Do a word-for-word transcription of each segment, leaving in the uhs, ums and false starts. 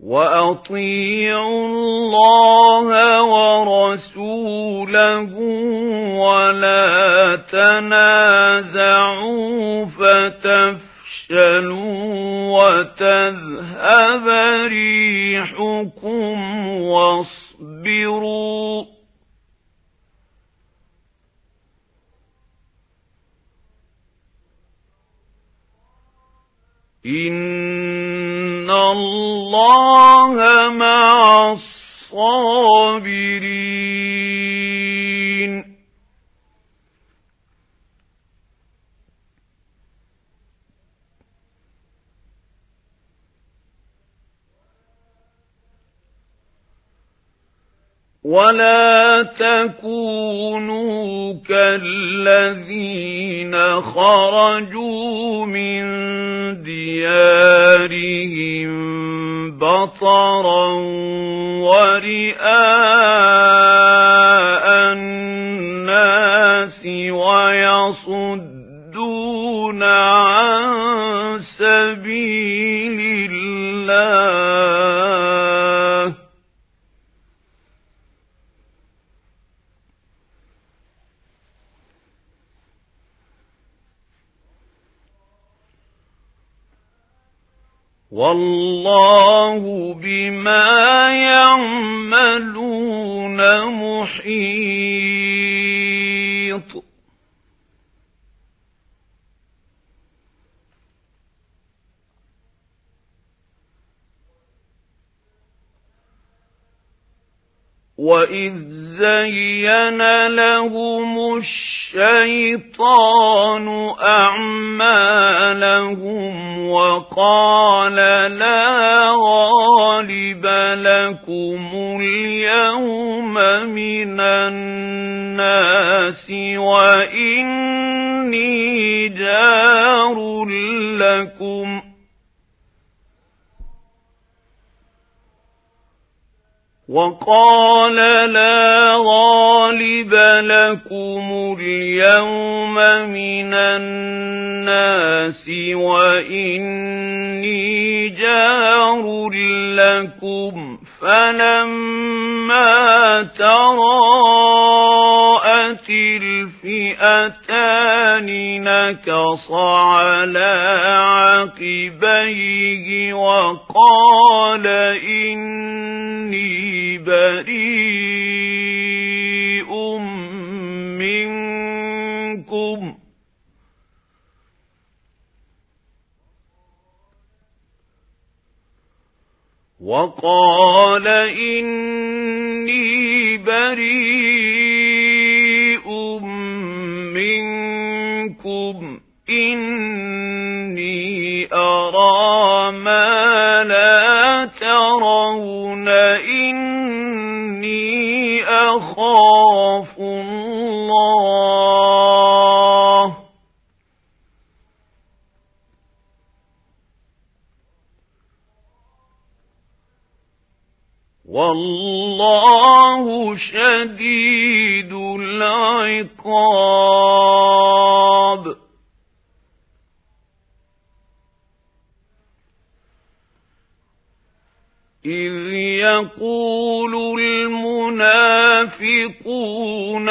وأطيعوا الله ورسوله ولا تنازعوا فتفشلوا وتذهب ريحكم واصبروا إن الله مع الصابرين ولا تكونوا كالذين خرجوا من ديارهم بطرا ورئاء الناس ويصدون عن سبيل الله والله بما يعملون محيط وَإِذْ زَيَّنَ لَهُمُ الشَّيْطَانُ أَعْمَالَهُمْ وَقَالَ لَا غَالِبَ لَكُمُ الْيَوْمَ مِنَ النَّاسِ وَإِنِّي جَارٌ لَكُمْ وَقَالَ لَا غَالِبَ لَكُمُ الْيَوْمَ مِنَ النَّاسِ وَإِنِّي جَارٌ لَكُمْ فَلَمَّا تَرَاءَتِ الْفِئَتَانِ نَكَصَ عَلَى عَقِبَيْهِ وَقَالَ إِنِّي بَرِيءٌ مِنْكُمْ وَقَالَ إِنِّي بَرِيءٌ مِنْكُمْ إِنِّي أَرَى مَا لَا تَرَوْنَ إِنِّي أَخَافُ اللَّهَ وَاللَّهُ شَدِيدُ الْعِقَابِ إِذْ يَقُولُ الْمُنَافِقُونَ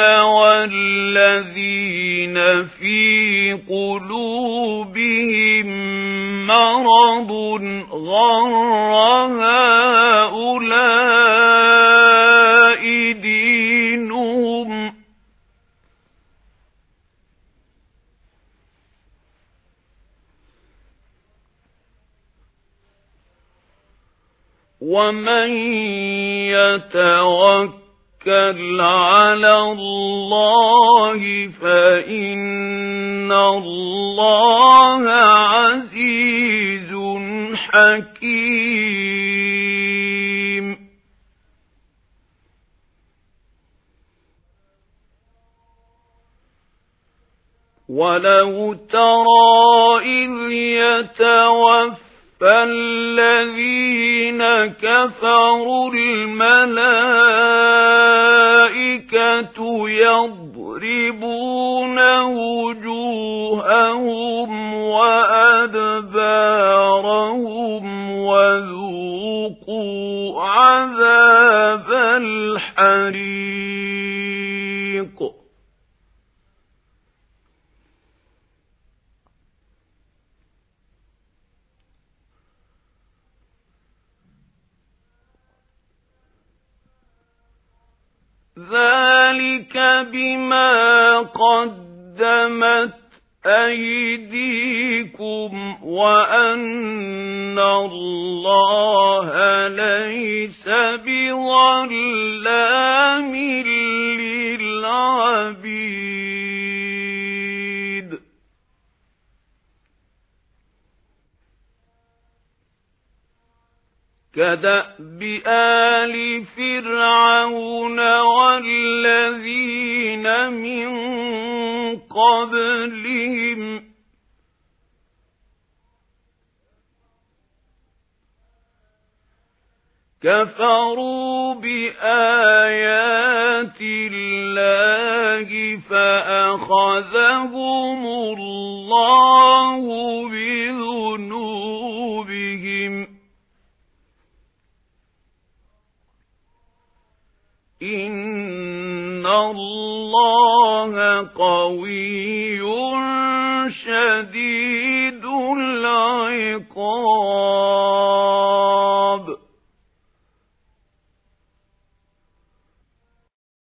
وَالَّذِينَ فِي قُلُوبِهِم مَّرَضٌ غَرَّ هَٰؤُلَاءِ دِينُهُمْ وَمَن يَتَوَكَّلْ عَلَى اللَّهِ فَإِنَّ اللَّهَ عَزِيزٌ حَكِيمٌ وَلَوْ تَرَىٰ إِذْ يَتَوَفَّى فَالَّذِينَ كَفَرُوا الْمَلَائِكَةُ يَضْرِبُونَ وُجُوهَهُمْ وَأَدْبَارَهُمْ وَذُوقُوا الحريق ذلك بما قدمت أيديكم وأن الله ليس بظلام للعبيد كدأب آل فرعون والذين من قبلهم كفروا بآيات الله فأخذهم الله بذنوبهم إن الله قوي شديد